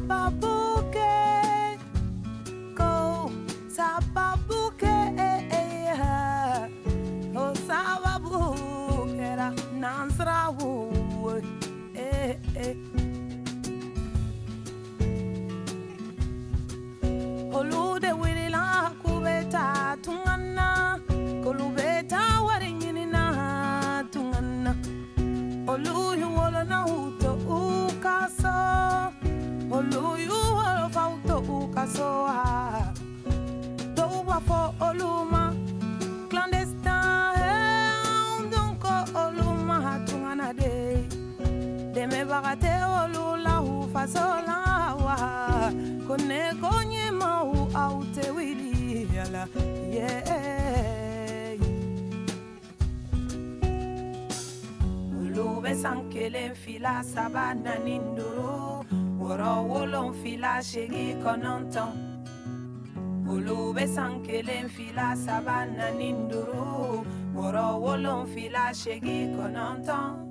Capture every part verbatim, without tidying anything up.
Sankelen fila sabana ninduru woro wolon fila shegi kononton Ulube sankelen fila sabana ninduru woro wolon fila shegi kononton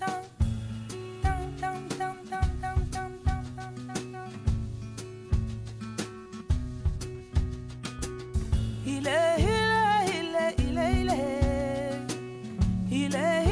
Ile ile ile ile ile ile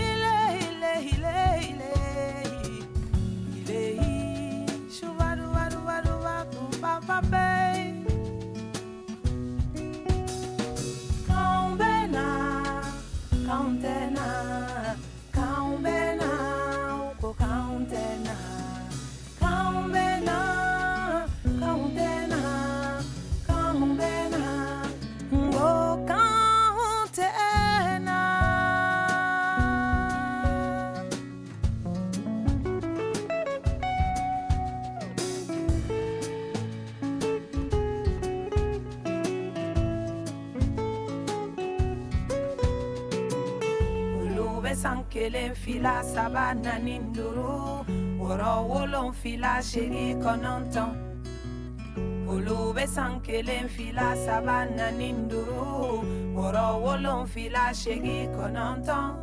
Sankelen fila sabana ninduru woro wolon fila shegi kononton Ulube sankelen fila sabana ninduru woro wolon fila shegi kononton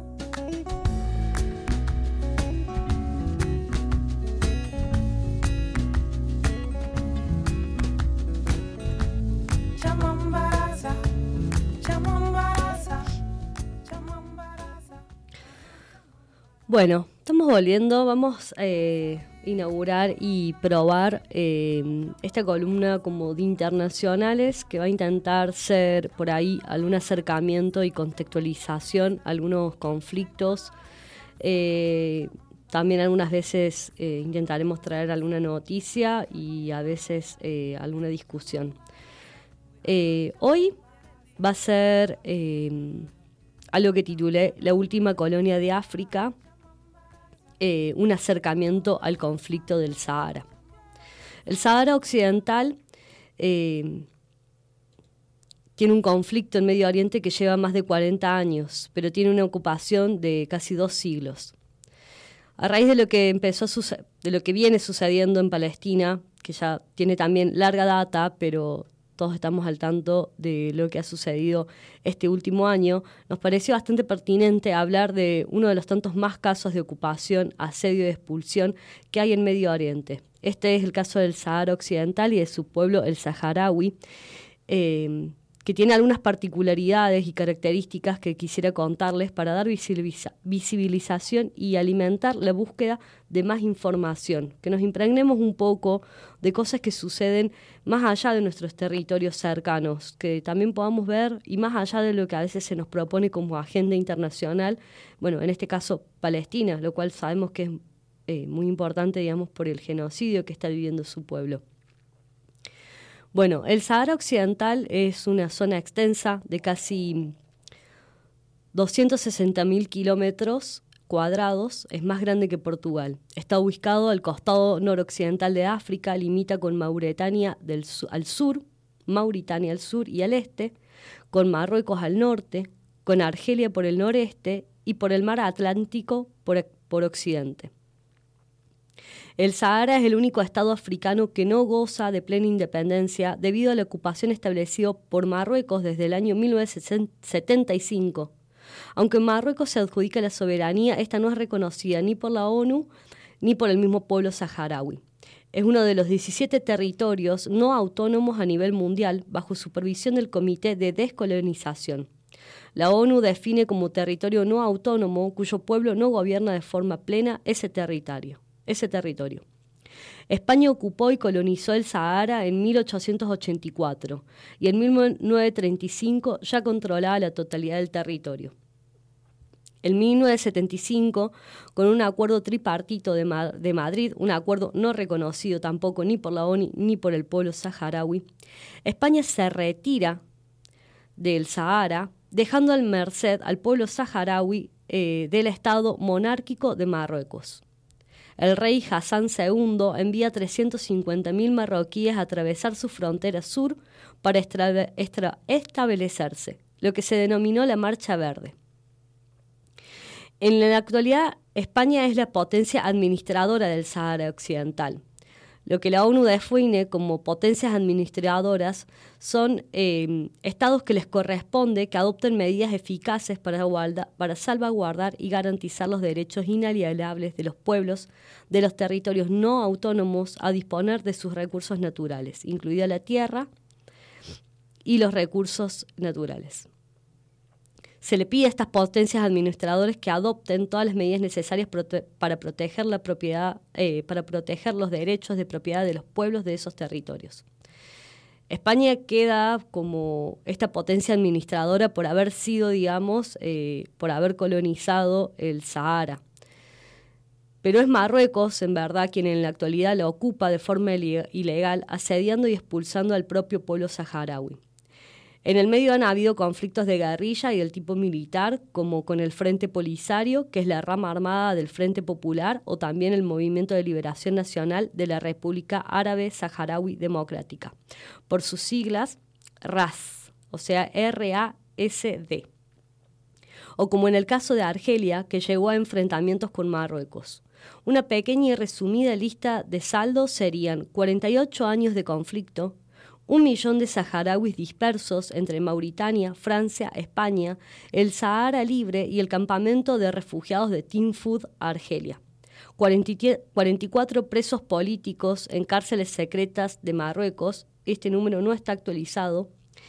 Bueno, estamos volviendo, vamos a eh, inaugurar y probar eh, esta columna como de internacionales que va a intentar ser por ahí algún acercamiento y contextualización a algunos conflictos. Eh, también algunas veces eh, intentaremos traer alguna noticia y a veces eh, alguna discusión. Eh, hoy va a ser eh, algo que titulé La última colonia de África. Eh, un acercamiento al conflicto del Sahara. El Sahara Occidental eh, tiene un conflicto en Medio Oriente que lleva más de cuarenta años, pero tiene una ocupación de casi dos siglos. A raíz de lo que empezó a suce- de lo que viene sucediendo en Palestina, que ya tiene también larga data, pero todos estamos al tanto de lo que ha sucedido este último año, nos pareció bastante pertinente hablar de uno de los tantos más casos de ocupación, asedio y expulsión que hay en Medio Oriente. Este es el caso del Sahara Occidental y de su pueblo, el saharaui, eh, que tiene algunas particularidades y características que quisiera contarles para dar visibiliza- visibilización y alimentar la búsqueda de más información, que nos impregnemos un poco de cosas que suceden más allá de nuestros territorios cercanos, que también podamos ver y más allá de lo que a veces se nos propone como agenda internacional, bueno, en este caso Palestina, lo cual sabemos que es eh, muy importante, digamos, por el genocidio que está viviendo su pueblo. Bueno, el Sahara Occidental es una zona extensa de casi doscientos sesenta mil kilómetros cuadrados, es más grande que Portugal. Está ubicado al costado noroccidental de África, limita con Mauritania del su- al sur, Mauritania al sur y al este, con Marruecos al norte, con Argelia por el noreste y por el mar Atlántico por, por occidente. El Sahara es el único estado africano que no goza de plena independencia debido a la ocupación establecida por Marruecos desde el año mil novecientos setenta y cinco. Aunque Marruecos se adjudica la soberanía, esta no es reconocida ni por la ONU ni por el mismo pueblo saharaui. es uno de los diecisiete territorios no autónomos a nivel mundial bajo supervisión del Comité de Descolonización. La ONU define como territorio no autónomo cuyo pueblo no gobierna de forma plena ese territorio. Ese territorio. España ocupó y colonizó el Sahara en mil ochocientos ochenta y cuatro y en mil novecientos treinta y cinco ya controlaba la totalidad del territorio. En mil novecientos setenta y cinco, con un acuerdo tripartito de, Ma- de Madrid, un acuerdo no reconocido tampoco ni por la ONU ni por el pueblo saharaui, España se retira del Sahara, dejando al merced al pueblo saharaui eh, del Estado monárquico de Marruecos. El rey Hassan segundo envía trescientos cincuenta mil marroquíes a atravesar su frontera sur para estra- estra- establecerse, lo que se denominó la Marcha Verde. En la actualidad, España es la potencia administradora del Sahara Occidental. Lo que la ONU define como potencias administradoras son eh, estados que les corresponde que adopten medidas eficaces para, guarda, para salvaguardar y garantizar los derechos inalienables de los pueblos de los territorios no autónomos a disponer de sus recursos naturales, incluida la tierra y los recursos naturales. Se le pide a estas potencias administradoras que adopten todas las medidas necesarias prote- para proteger la propiedad, eh, para proteger los derechos de propiedad de los pueblos de esos territorios. España queda como esta potencia administradora por haber sido, digamos, eh, por haber colonizado el Sahara. Pero es Marruecos, en verdad, quien en la actualidad lo ocupa de forma ilegal, asediando y expulsando al propio pueblo saharaui. En el medio han habido conflictos de guerrilla y del tipo militar, como con el Frente Polisario, que es la rama armada del Frente Popular, o también el Movimiento de Liberación Nacional de la República Árabe Saharaui Democrática, por sus siglas R A S, o sea, R A S D. O como en el caso de Argelia, que llegó a enfrentamientos con Marruecos. Una pequeña y resumida lista de saldos serían cuarenta y ocho años de conflicto, un millón de saharauis dispersos entre Mauritania, Francia, España, el Sahara Libre y el campamento de refugiados de Tinfoud, Argelia. cuarenta y cuatro presos políticos en cárceles secretas de Marruecos, este número no está actualizado.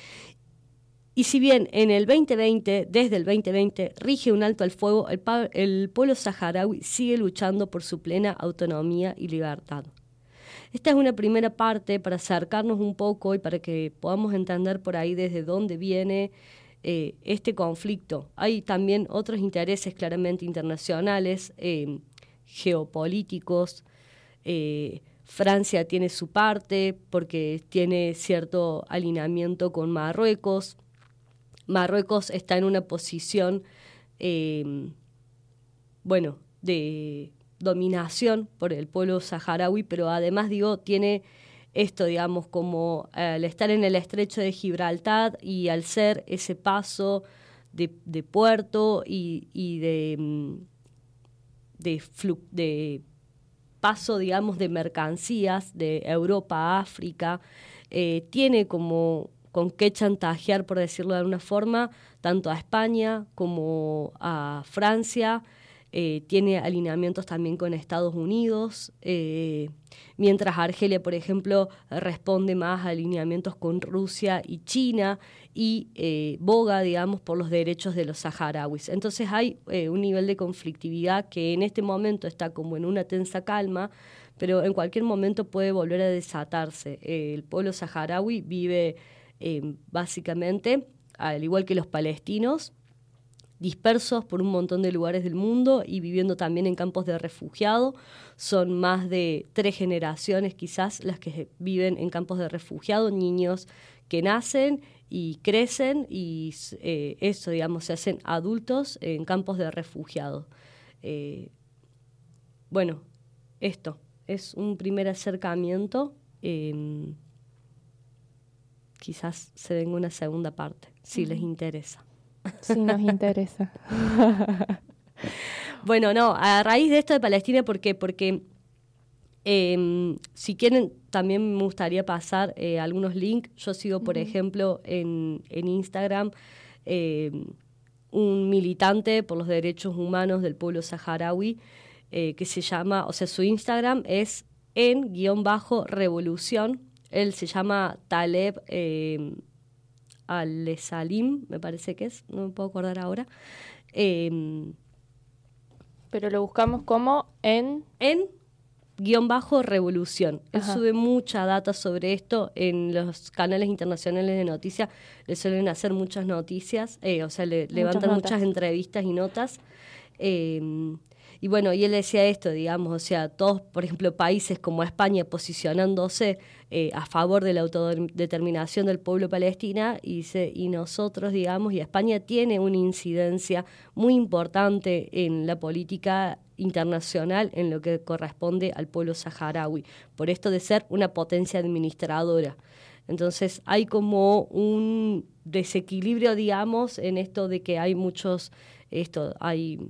Y si bien en el veinte veinte, desde el veinte veinte, rige un alto al fuego, el, el pueblo saharaui sigue luchando por su plena autonomía y libertad. Esta es una primera parte para acercarnos un poco y para que podamos entender por ahí desde dónde viene eh, este conflicto. Hay también otros intereses claramente internacionales, eh, geopolíticos. Eh, Francia tiene su parte porque tiene cierto alineamiento con Marruecos. Marruecos está en una posición, eh, bueno, de dominación por el pueblo saharaui, pero además, digo, tiene esto, digamos, como al estar en el estrecho de Gibraltar y al ser ese paso de, de puerto y, y de, de, flu, de paso, digamos, de mercancías de Europa a África, eh, tiene como con qué chantajear, por decirlo de alguna forma, tanto a España como a Francia. Eh, tiene alineamientos también con Estados Unidos, eh, mientras Argelia, por ejemplo, responde más a alineamientos con Rusia y China y eh, boga, digamos, por los derechos de los saharauis. Entonces hay eh, un nivel de conflictividad que en este momento está como en una tensa calma, pero en cualquier momento puede volver a desatarse. Eh, el pueblo saharaui vive eh, básicamente, al igual que los palestinos, dispersos por un montón de lugares del mundo y viviendo también en campos de refugiados. Son más de tres generaciones quizás las que viven en campos de refugiados, niños que nacen y crecen y eh, eso, digamos, se hacen adultos en campos de refugiados. Eh, bueno, esto es un primer acercamiento. Eh, quizás se venga una segunda parte, si uh-huh. les interesa. Sí, nos interesa. Bueno, no, a raíz de esto de Palestina, ¿por qué? Porque eh, si quieren, también me gustaría pasar eh, algunos links. Yo sigo, por uh-huh. ejemplo, en, en Instagram eh, un militante por los derechos humanos del pueblo saharaui eh, que se llama, o sea, su Instagram es en guión bajo revolución. Él se llama Taleb eh, Al-Salim, me parece que es, no me puedo acordar ahora. Eh, Pero lo buscamos como en... en guión bajo revolución. Él Ajá. sube mucha data sobre esto en los canales internacionales de noticias. Le suelen hacer muchas noticias, eh, o sea, le Muchas levantan notas. muchas entrevistas y notas. Eh, y bueno, y él decía esto, digamos, o sea, todos, por ejemplo, países como España posicionándose eh, a favor de la autodeterminación del pueblo palestina, y, dice, y nosotros, digamos, y España tiene una incidencia muy importante en la política internacional en lo que corresponde al pueblo saharaui, por esto de ser una potencia administradora. Entonces hay como un desequilibrio, digamos, en esto de que hay muchos, esto, hay,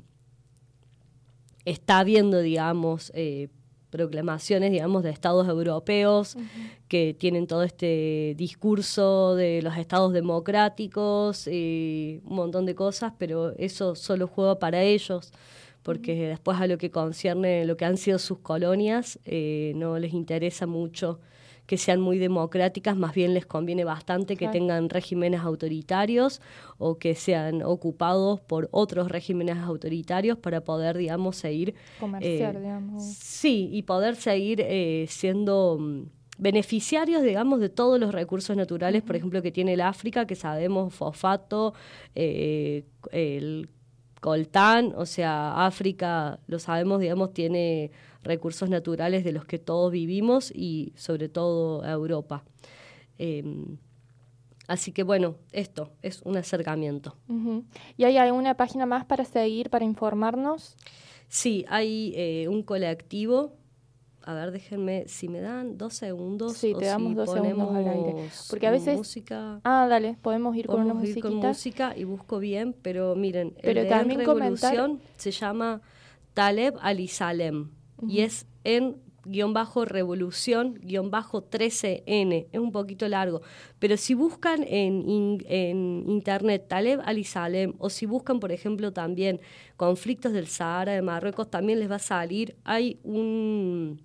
está habiendo, digamos, eh, proclamaciones, digamos, de estados europeos uh-huh. que tienen todo este discurso de los estados democráticos y un montón de cosas, pero eso solo juega para ellos, porque uh-huh. después a lo que concierne lo que han sido sus colonias, eh, no les interesa mucho que sean muy democráticas, más bien les conviene bastante que claro. tengan regímenes autoritarios o que sean ocupados por otros regímenes autoritarios para poder, digamos, seguir... Comerciar, eh, digamos. Sí, y poder seguir eh, siendo um, beneficiarios, digamos, de todos los recursos naturales, uh-huh. por ejemplo, que tiene el África, que sabemos, fosfato, eh, el coltán, o sea, África, lo sabemos, digamos, tiene recursos naturales de los que todos vivimos y sobre todo Europa. Eh, así que bueno, esto es un acercamiento. Uh-huh. ¿Y hay alguna página más para seguir, para informarnos? Sí, hay eh, un colectivo. A ver, déjenme, si me dan dos segundos. Sí, te o damos si dos segundos al aire. Porque a veces... música. Ah, dale, podemos ir podemos con una ir musiquita. con música y busco bien, pero miren, pero el también de Revolución comentar... se llama Taleb Al-Salem uh-huh. y es en guión bajo revolución guión bajo trece ene, es un poquito largo, pero si buscan en, in, en internet Taleb Al-Salem o si buscan, por ejemplo, también conflictos del Sahara de Marruecos, también les va a salir, hay un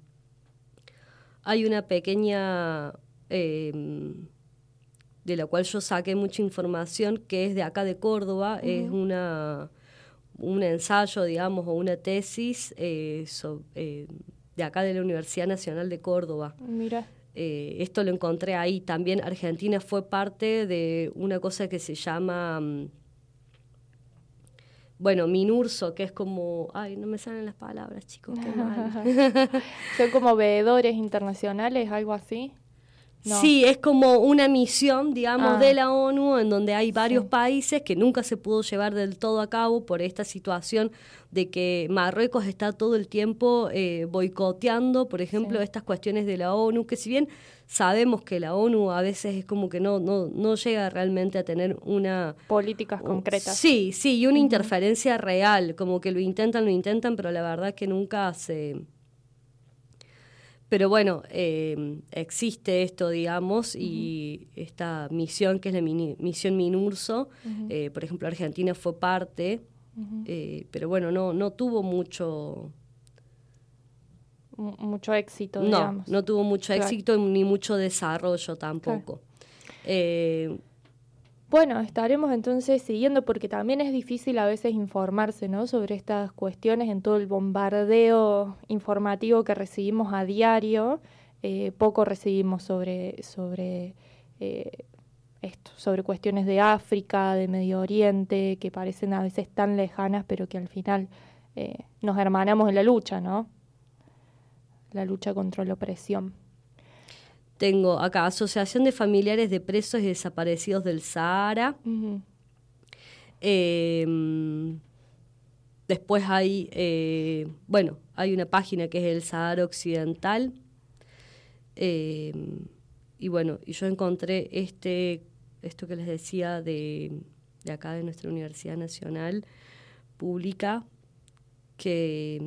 hay una pequeña eh, de la cual yo saqué mucha información, que es de acá de Córdoba, uh-huh. es una un ensayo, digamos, o una tesis eh, so, eh, de acá de la Universidad Nacional de Córdoba. Mira. Eh, esto lo encontré ahí. También Argentina fue parte de una cosa que se llama, bueno, MINURSO, que es como... Ay, no me salen las palabras, chicos, qué mal. ¿Son como veedores internacionales, algo así? No. Sí, es como una misión, digamos, ah. de la ONU, en donde hay varios sí. países que nunca se pudo llevar del todo a cabo por esta situación de que Marruecos está todo el tiempo eh, boicoteando, por ejemplo, sí. estas cuestiones de la ONU, que si bien sabemos que la ONU a veces es como que no, no, no llega realmente a tener una... políticas concretas. Sí, sí, y una uh-huh. interferencia real, como que lo intentan, lo intentan, pero la verdad que nunca se... Pero bueno, eh, existe esto, digamos, uh-huh. y esta misión, que es la mini, misión MINURSO, uh-huh. eh, por ejemplo, Argentina fue parte, uh-huh. eh, pero bueno, no, no tuvo mucho... M- mucho éxito, no, digamos. No tuvo mucho claro. éxito ni mucho desarrollo tampoco. Claro. Eh, Bueno, estaremos entonces siguiendo, porque también es difícil a veces informarse, ¿no?, sobre estas cuestiones en todo el bombardeo informativo que recibimos a diario. Eh, poco recibimos sobre, sobre eh, esto, sobre cuestiones de África, de Medio Oriente, que parecen a veces tan lejanas, pero que al final eh, nos hermanamos en la lucha, ¿no? La lucha contra la opresión. Tengo acá Asociación de Familiares de Presos y Desaparecidos del Sahara. Uh-huh. Eh, después hay, eh, bueno, hay una página que es el Sahara Occidental. Eh, y bueno, y yo encontré este, esto que les decía de, de acá de nuestra Universidad Nacional Pública, que...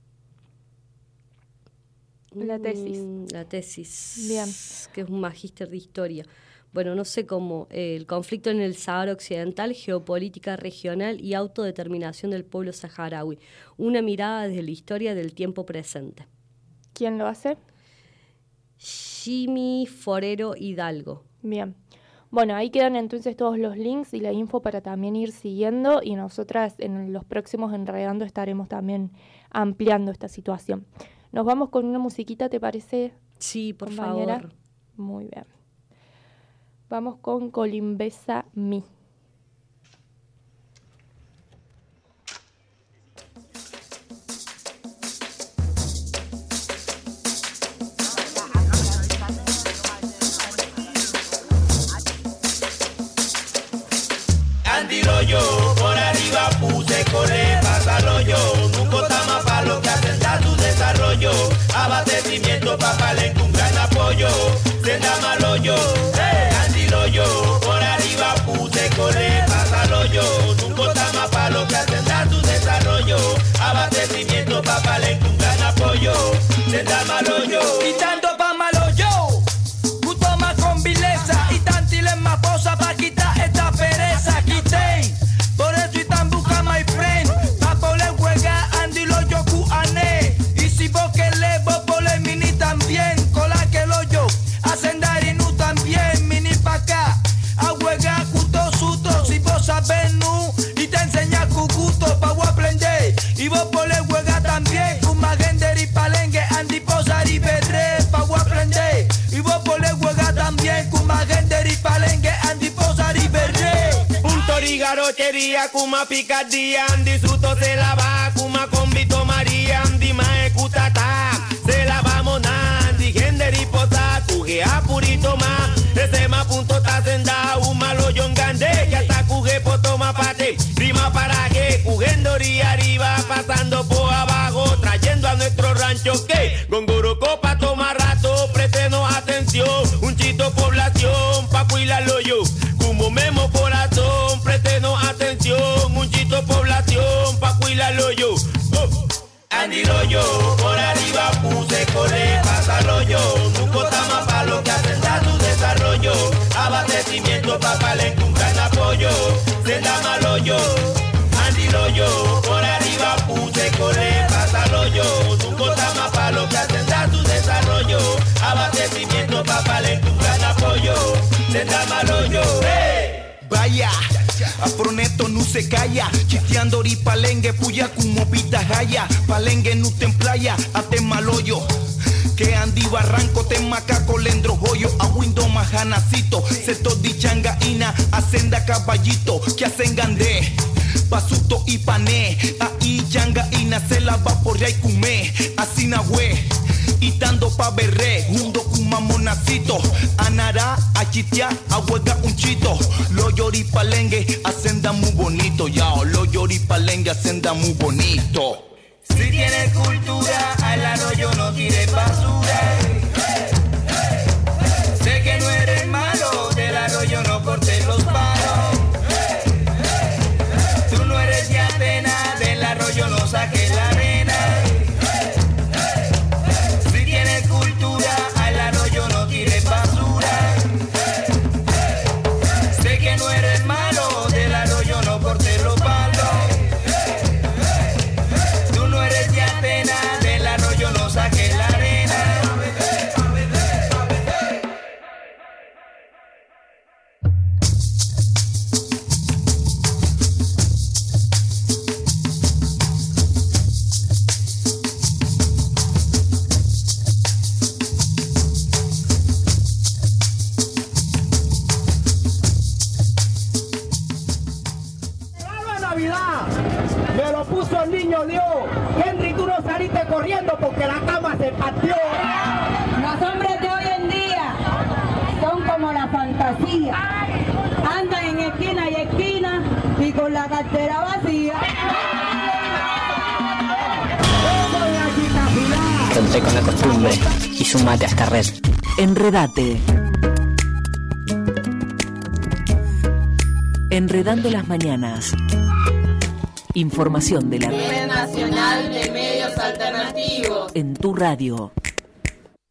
La tesis. La tesis, Bien. Que es un magíster de historia. Bueno, no sé cómo, eh, el conflicto en el Sahara Occidental, geopolítica regional y autodeterminación del pueblo saharaui. Una mirada desde la historia del tiempo presente. ¿Quién lo hace? Jimmy Forero Hidalgo. Bien. Bueno, ahí quedan entonces todos los links y la info para también ir siguiendo, y nosotras en los próximos Enredando estaremos también ampliando esta situación. Nos vamos con una musiquita, ¿te parece? Sí, por compañera? favor. Muy bien. Vamos con Colimbesa Mi. Yo por arriba puse correr, pásalo yo, nunca está más para lo que atenta tu desarrollo, abastecimiento pa' Palenque un gran apoyo, senda malo yo, hey, andilo yo, por arriba puse correr, pásalo yo, nunca está más para lo que atenta tu desarrollo, abastecimiento pa' Palenque un gran apoyo, senda malo yo, y tanto pa' malo yo, justo más con vileza, y tantiles más posa pa' quitar esta pereza, quité. Por eso y tan busca my friend, pa' poder juega Andy lo yo cuané. Y si vos que le vos pole mini también, cola que lo yo, hacen dar y nu también, mini pa' acá, a juega cuto suto, si vos sabes nu, y te enseña cucuto, pa' vos aprender, y vos pole juega también, con magender y palengue, Andy posar y berre, pa' vos aprender, y vos pole juega también, con magender y palengue, Andy posar y berre. Y garochería, kuma picardía, disfruto se la va, kuma con Vito María, di ma ecutata, se la vamos nandi, gender y posa, cuge a purito ma, ese ma punto ta senda, un malo yongande, que hasta cuge po toma pate, rima para que, cugendo ri arriba, pasando por abajo, trayendo a nuestro rancho que, con Gorocopa toma rato, préstenos atención, un chito población, pa' cuidarlo yo, como memo corazón, préstenos atención, un chito población, pa' cuidarlo yo. Oh. Andilo yo, por arriba puse correr, pásalo yo, nunca está más pa' lo que atenta tu desarrollo, abastecimiento pa' Palenque un gran apoyo, senda malo yo, andilo yo, por arriba puse correr, pásalo yo, nunca está más pa' lo que atenta tu desarrollo, abastecimiento pa' Palenque un gran apoyo, senda malo yo, hey. Vaya, Afroneto no se calla, chiteando ori palengue, puya como pitajaya, palengue no te playa, ate maloyo. Que Andy Barranco te macaco lendro joyo, a Windo majanacito, seto di changaina, asenda caballito, que hacen gandé. Basuto y pané, ahí changaina se la va por y cumé, así na hue. Y tando pa' berré, junto con mamonacito, anará, a chitea, a huega un chito. Lo llori palengue, hacenda muy bonito, yao. Lo llori palengue, hacenda muy bonito. Si tienes cultura, al arroyo no tires basura. Sé que no eres malo, del arroyo no cortes los palos. Tú no eres de Atenas, del arroyo no saques la arena. Al arroyo no tires basura. Sé que no eres malo, del arroyo no cortes los palos. Tú no eres de Atenas, del arroyo no saques la arena. Me lo puso el niño Dios. Henry, tú no saliste corriendo porque la cama se partió. Los hombres de hoy en día son como la fantasía. Andan en esquina y esquina y con la cartera vacía. Conté con la costumbre y sumate a esta red. Enredate. Enredando las mañanas. Información de la Red Nacional de Medios Alternativos. En tu radio.